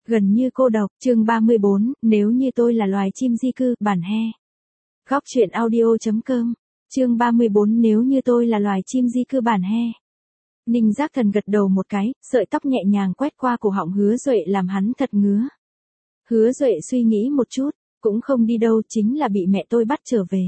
Gần như cô độc, chương 34, nếu như tôi là loài chim di cư, bản he. Góc truyện audio.com, chương 34 nếu như tôi là loài chim di cư bản he. Ninh Giác Thần gật đầu một cái, sợi tóc nhẹ nhàng quét qua cổ họng Hứa Duệ làm hắn thật ngứa. Hứa Duệ suy nghĩ một chút, cũng không đi đâu, chính là bị mẹ tôi bắt trở về.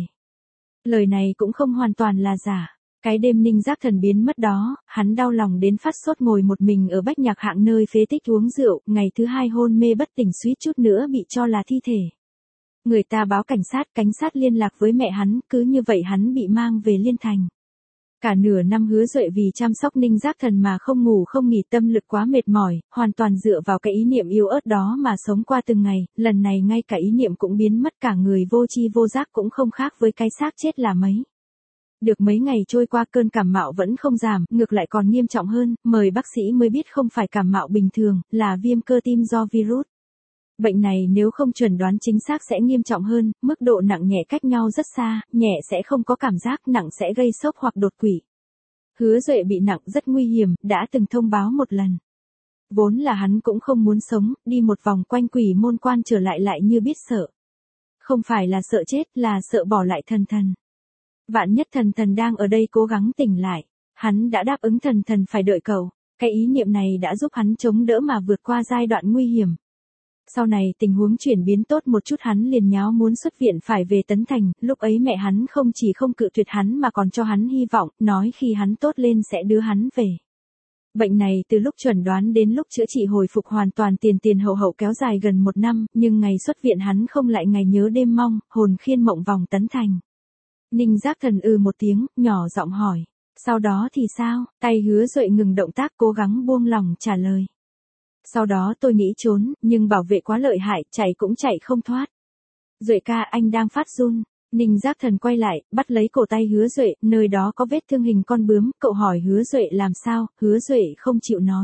Lời này cũng không hoàn toàn là giả. Cái đêm Ninh Giác Thần biến mất đó, hắn đau lòng đến phát sốt ngồi một mình ở Bách Nhạc Hạng nơi phế tích uống rượu, ngày thứ hai hôn mê bất tỉnh suýt chút nữa bị cho là thi thể. Người ta báo cảnh sát liên lạc với mẹ hắn, cứ như vậy hắn bị mang về Liên Thành. Cả nửa năm Hứa Duệ vì chăm sóc Ninh Giác Thần mà không ngủ không nghỉ, tâm lực quá mệt mỏi, hoàn toàn dựa vào cái ý niệm yếu ớt đó mà sống qua từng ngày, lần này ngay cả ý niệm cũng biến mất, cả người vô tri vô giác cũng không khác với cái xác chết là mấy. Được mấy ngày trôi qua cơn cảm mạo vẫn không giảm, ngược lại còn nghiêm trọng hơn, mời bác sĩ mới biết không phải cảm mạo bình thường, là viêm cơ tim do virus. Bệnh này nếu không chuẩn đoán chính xác sẽ nghiêm trọng hơn, mức độ nặng nhẹ cách nhau rất xa, nhẹ sẽ không có cảm giác, nặng sẽ gây sốc hoặc đột quỵ. Hứa Duệ bị nặng rất nguy hiểm, đã từng thông báo một lần. Vốn là hắn cũng không muốn sống, đi một vòng quanh Quỷ Môn Quan trở lại như biết sợ. Không phải là sợ chết, là sợ bỏ lại Thần. Vạn nhất Thần đang ở đây cố gắng tỉnh lại. Hắn đã đáp ứng Thần phải đợi cậu. Cái ý niệm này đã giúp hắn chống đỡ mà vượt qua giai đoạn nguy hiểm. Sau này tình huống chuyển biến tốt một chút, hắn liền nháo muốn xuất viện phải về Tấn Thành. Lúc ấy mẹ hắn không chỉ không cự tuyệt hắn mà còn cho hắn hy vọng, nói khi hắn tốt lên sẽ đưa hắn về. Bệnh này từ lúc chuẩn đoán đến lúc chữa trị hồi phục hoàn toàn tiền hậu kéo dài gần 1 năm, nhưng ngày xuất viện hắn không lại ngày nhớ đêm mong, hồn khiên mộng vòng Tấn Thành. Ninh Giác Thần một tiếng, nhỏ giọng hỏi. Sau đó thì sao? Tay Hứa Duệ ngừng động tác, cố gắng buông lỏng trả lời. Sau đó tôi nghĩ trốn, nhưng bảo vệ quá lợi hại, chạy cũng chạy không thoát. Duệ ca, anh đang phát run. Ninh Giác Thần quay lại, bắt lấy cổ tay Hứa Duệ, nơi đó có vết thương hình con bướm, cậu hỏi Hứa Duệ làm sao, Hứa Duệ không chịu nói.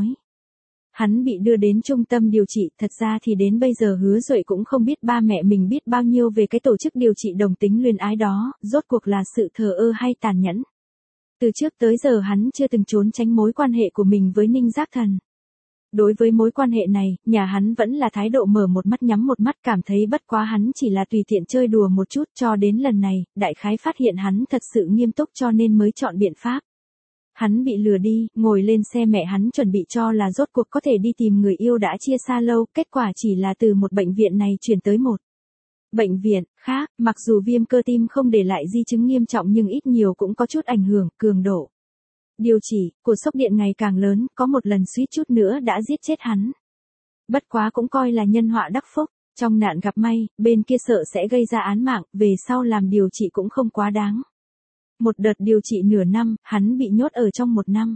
Hắn bị đưa đến trung tâm điều trị, thật ra thì đến bây giờ Hứa Duệ cũng không biết ba mẹ mình biết bao nhiêu về cái tổ chức điều trị đồng tính luyến ái đó, rốt cuộc là sự thờ ơ hay tàn nhẫn. Từ trước tới giờ hắn chưa từng trốn tránh mối quan hệ của mình với Ninh Giác Thần. Đối với mối quan hệ này, nhà hắn vẫn là thái độ mở một mắt nhắm một mắt, cảm thấy bất quá hắn chỉ là tùy tiện chơi đùa một chút, cho đến lần này, đại khái phát hiện hắn thật sự nghiêm túc cho nên mới chọn biện pháp. Hắn bị lừa đi, ngồi lên xe mẹ hắn chuẩn bị cho là rốt cuộc có thể đi tìm người yêu đã chia xa lâu, kết quả chỉ là từ một bệnh viện này chuyển tới một bệnh viện khác, mặc dù viêm cơ tim không để lại di chứng nghiêm trọng nhưng ít nhiều cũng có chút ảnh hưởng, cường độ điều trị của sốc điện ngày càng lớn, có một lần suýt chút nữa đã giết chết hắn. Bất quá cũng coi là nhân họa đắc phúc, trong nạn gặp may, bên kia sợ sẽ gây ra án mạng, về sau làm điều trị cũng không quá đáng. Một đợt điều trị nửa năm, hắn bị nhốt ở trong 1 năm.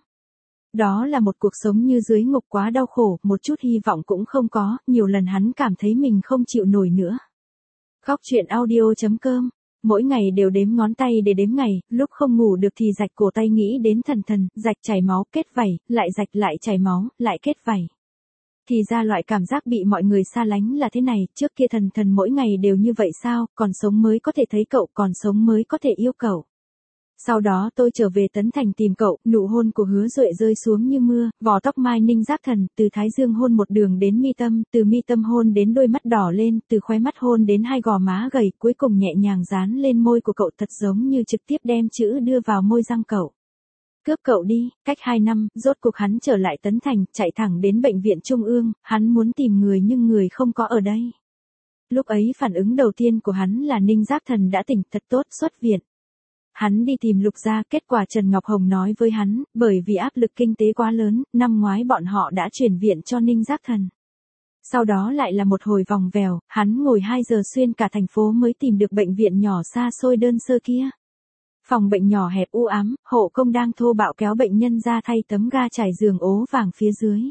Đó là một cuộc sống như dưới ngục, quá đau khổ, một chút hy vọng cũng không có, nhiều lần hắn cảm thấy mình không chịu nổi nữa. Góc truyện audio.com, mỗi ngày đều đếm ngón tay để đếm ngày, lúc không ngủ được thì rạch cổ tay nghĩ đến Thần, rạch chảy máu, kết vảy, lại rạch lại chảy máu, lại kết vảy. Thì ra loại cảm giác bị mọi người xa lánh là thế này, trước kia Thần mỗi ngày đều như vậy sao, còn sống mới có thể thấy cậu, còn sống mới có thể yêu cậu. Sau đó tôi trở về Tấn Thành tìm cậu, nụ hôn của Hứa Duệ rơi xuống như mưa, vò tóc mai Ninh Giác Thần, từ thái dương hôn một đường đến mi tâm, từ mi tâm hôn đến đôi mắt đỏ lên, từ khóe mắt hôn đến hai gò má gầy, cuối cùng nhẹ nhàng dán lên môi của cậu, thật giống như trực tiếp đem chữ đưa vào môi răng cậu. Cướp cậu đi, cách 2 năm, rốt cuộc hắn trở lại Tấn Thành, chạy thẳng đến bệnh viện Trung ương, hắn muốn tìm người nhưng người không có ở đây. Lúc ấy phản ứng đầu tiên của hắn là Ninh Giác Thần đã tỉnh, thật tốt, xuất viện. Hắn đi tìm Lục gia, kết quả Trần Ngọc Hồng nói với hắn, bởi vì áp lực kinh tế quá lớn, năm ngoái bọn họ đã chuyển viện cho Ninh Giác Thần. Sau đó lại là một hồi vòng vèo, hắn ngồi 2 giờ xuyên cả thành phố mới tìm được bệnh viện nhỏ xa xôi đơn sơ kia. Phòng bệnh nhỏ hẹp u ám, hộ công đang thô bạo kéo bệnh nhân ra thay tấm ga trải giường ố vàng phía dưới.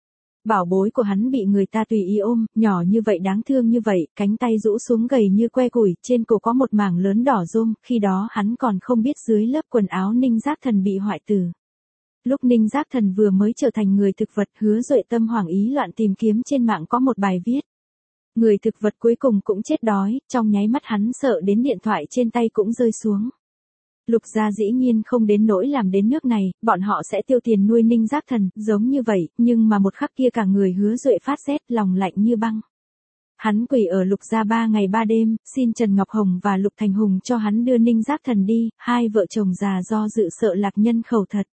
Bảo bối của hắn bị người ta tùy ý ôm, nhỏ như vậy đáng thương như vậy, cánh tay rũ xuống gầy như que củi, trên cổ có một mảng lớn đỏ rôm, khi đó hắn còn không biết dưới lớp quần áo Ninh Giác Thần bị hoại tử. Lúc Ninh Giác Thần vừa mới trở thành người thực vật, Hứa Duệ tâm hoảng ý loạn tìm kiếm trên mạng có một bài viết. Người thực vật cuối cùng cũng chết đói, trong nháy mắt hắn sợ đến điện thoại trên tay cũng rơi xuống. Lục gia dĩ nhiên không đến nỗi làm đến nước này, bọn họ sẽ tiêu tiền nuôi Ninh Giác Thần, giống như vậy, nhưng mà một khắc kia cả người Hứa Duệ phát rét, lòng lạnh như băng. Hắn quỳ ở Lục gia 3 ngày 3 đêm, xin Trần Ngọc Hồng và Lục Thành Hùng cho hắn đưa Ninh Giác Thần đi, hai vợ chồng già do dự sợ lạc nhân khẩu thật.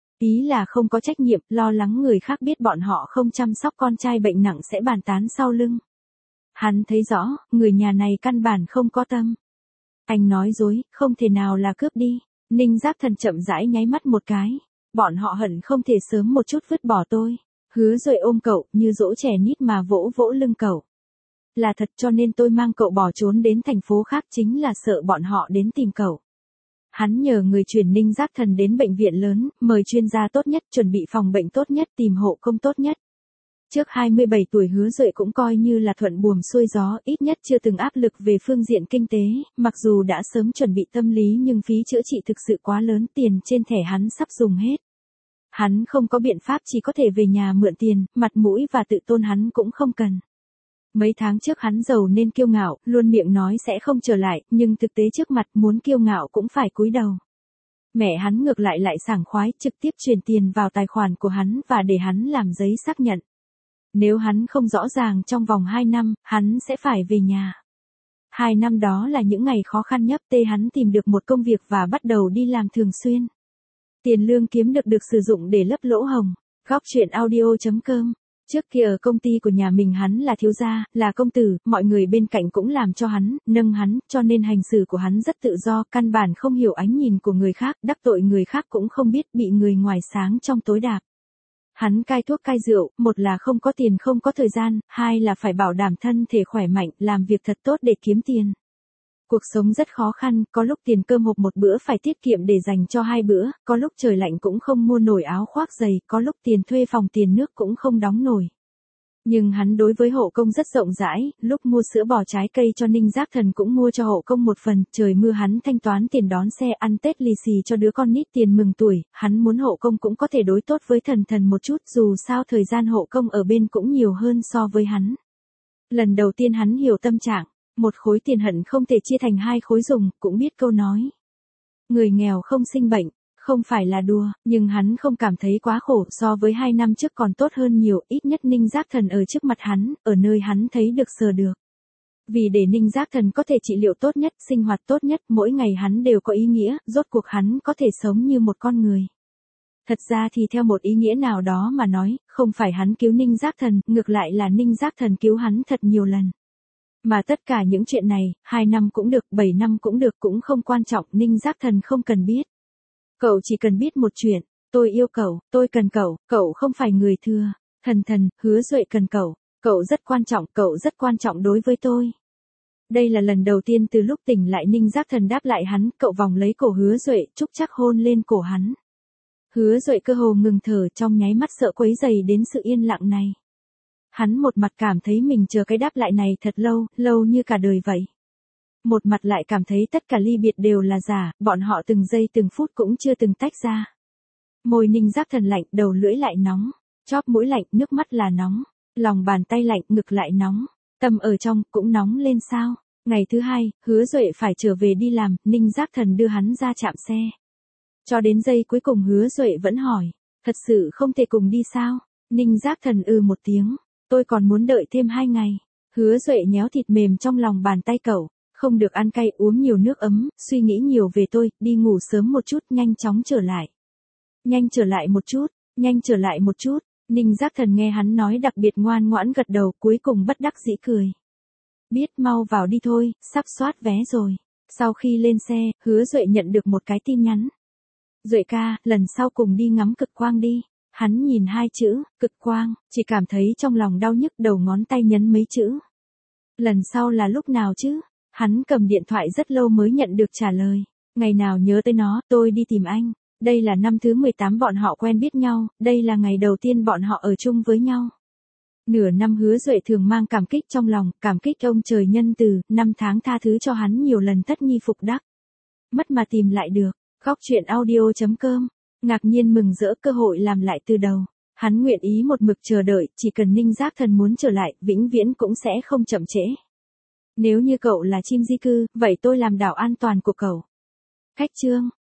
Ý là không có trách nhiệm, lo lắng người khác biết bọn họ không chăm sóc con trai bệnh nặng sẽ bàn tán sau lưng. Hắn thấy rõ, người nhà này căn bản không có tâm. Anh nói dối, không thể nào là cướp đi. Ninh Giác Thần chậm rãi nháy mắt một cái. Bọn họ hận không thể sớm một chút vứt bỏ tôi. Hứa Duệ ôm cậu, như dỗ trẻ nít mà vỗ vỗ lưng cậu. Là thật, cho nên tôi mang cậu bỏ trốn đến thành phố khác, chính là sợ bọn họ đến tìm cậu. Hắn nhờ người chuyển Ninh Giác Thần đến bệnh viện lớn, mời chuyên gia tốt nhất, chuẩn bị phòng bệnh tốt nhất, tìm hộ công tốt nhất. Trước 27 tuổi Hứa Duệ cũng coi như là thuận buồm xuôi gió, ít nhất chưa từng áp lực về phương diện kinh tế, mặc dù đã sớm chuẩn bị tâm lý nhưng phí chữa trị thực sự quá lớn, tiền trên thẻ hắn sắp dùng hết. Hắn không có biện pháp, chỉ có thể về nhà mượn tiền, mặt mũi và tự tôn hắn cũng không cần. Mấy tháng trước hắn giàu nên kiêu ngạo, luôn miệng nói sẽ không trở lại, nhưng thực tế trước mặt muốn kiêu ngạo cũng phải cúi đầu. Mẹ hắn ngược lại sảng khoái, trực tiếp chuyển tiền vào tài khoản của hắn và để hắn làm giấy xác nhận. Nếu hắn không rõ ràng trong vòng 2 năm, hắn sẽ phải về nhà. 2 năm đó là những ngày khó khăn nhất, hắn tìm được một công việc và bắt đầu đi làm thường xuyên. Tiền lương kiếm được sử dụng để lấp lỗ hổng. Góc truyện audio.com. Trước kia ở công ty của nhà mình hắn là thiếu gia, là công tử, mọi người bên cạnh cũng làm cho hắn, nâng hắn, cho nên hành xử của hắn rất tự do, căn bản không hiểu ánh nhìn của người khác, đắc tội người khác cũng không biết, bị người ngoài sáng trong tối đạp. Hắn cai thuốc cai rượu, một là không có tiền không có thời gian, hai là phải bảo đảm thân thể khỏe mạnh, làm việc thật tốt để kiếm tiền. Cuộc sống rất khó khăn, có lúc tiền cơm hộp một bữa phải tiết kiệm để dành cho 2 bữa, có lúc trời lạnh cũng không mua nổi áo khoác giày, có lúc tiền thuê phòng tiền nước cũng không đóng nổi. Nhưng hắn đối với hộ công rất rộng rãi, lúc mua sữa bò trái cây cho Ninh Giác Thần cũng mua cho hộ công một phần, trời mưa hắn thanh toán tiền đón xe ăn Tết lì xì cho đứa con nít tiền mừng tuổi, hắn muốn hộ công cũng có thể đối tốt với thần một chút, dù sao thời gian hộ công ở bên cũng nhiều hơn so với hắn. Lần đầu tiên hắn hiểu tâm trạng, một khối tiền hận không thể chia thành 2 khối dùng, cũng biết câu nói. Người nghèo không sinh bệnh. Không phải là đùa, nhưng hắn không cảm thấy quá khổ, so với 2 năm trước còn tốt hơn nhiều, ít nhất Ninh Giác Thần ở trước mặt hắn, ở nơi hắn thấy được sờ được. Vì để Ninh Giác Thần có thể trị liệu tốt nhất, sinh hoạt tốt nhất, mỗi ngày hắn đều có ý nghĩa, rốt cuộc hắn có thể sống như một con người. Thật ra thì theo một ý nghĩa nào đó mà nói, không phải hắn cứu Ninh Giác Thần, ngược lại là Ninh Giác Thần cứu hắn thật nhiều lần. Mà tất cả những chuyện này, 2 năm cũng được, 7 năm cũng được, cũng không quan trọng, Ninh Giác Thần không cần biết. Cậu chỉ cần biết một chuyện, tôi yêu cậu, tôi cần cậu không phải người thừa, thần, Hứa Duệ cần cậu rất quan trọng đối với tôi. Đây là lần đầu tiên từ lúc tỉnh lại Ninh Giác Thần đáp lại hắn, cậu vòng lấy cổ Hứa Duệ, chúc chắc hôn lên cổ hắn. Hứa Duệ cơ hồ ngừng thở, trong nháy mắt sợ quấy rầy đến sự yên lặng này. Hắn một mặt cảm thấy mình chờ cái đáp lại này thật lâu như cả đời vậy. Một mặt lại cảm thấy tất cả ly biệt đều là giả, bọn họ từng giây từng phút cũng chưa từng tách ra. Môi Ninh Giác Thần lạnh, đầu lưỡi lại nóng, chóp mũi lạnh, nước mắt là nóng, lòng bàn tay lạnh, ngực lại nóng, tâm ở trong cũng nóng lên sao. Ngày thứ 2, Hứa Duệ phải trở về đi làm, Ninh Giác Thần đưa hắn ra trạm xe. Cho đến giây cuối cùng Hứa Duệ vẫn hỏi, thật sự không thể cùng đi sao? Ninh Giác Thần một tiếng, tôi còn muốn đợi thêm 2 ngày. Hứa Duệ nhéo thịt mềm trong lòng bàn tay cậu. Không được ăn cay, uống nhiều nước ấm, suy nghĩ nhiều về tôi, đi ngủ sớm một chút, nhanh chóng trở lại. Nhanh trở lại một chút. Ninh Giác Thần nghe hắn nói đặc biệt ngoan ngoãn gật đầu, cuối cùng bất đắc dĩ cười. Biết, mau vào đi thôi, sắp soát vé rồi. Sau khi lên xe, Hứa Duệ nhận được một cái tin nhắn. Duệ ca, lần sau cùng đi ngắm cực quang đi. Hắn nhìn 2 chữ, cực quang, chỉ cảm thấy trong lòng đau nhức, đầu ngón tay nhấn mấy chữ. Lần sau là lúc nào chứ? Hắn cầm điện thoại rất lâu mới nhận được trả lời. Ngày nào nhớ tới nó, tôi đi tìm anh. Đây là năm thứ 18 bọn họ quen biết nhau, đây là ngày đầu tiên bọn họ ở chung với nhau. Nửa năm Hứa Duệ thường mang cảm kích trong lòng, cảm kích ông trời nhân từ, 5 tháng tha thứ cho hắn nhiều lần thất nghi phục đắc. Mất mà tìm lại được. Góc truyện audio.com. Ngạc nhiên mừng rỡ cơ hội làm lại từ đầu. Hắn nguyện ý một mực chờ đợi, chỉ cần Ninh Giác Thần muốn trở lại, vĩnh viễn cũng sẽ không chậm trễ. Nếu như cậu là chim di cư, vậy tôi làm đảo an toàn của cậu. Khách chương.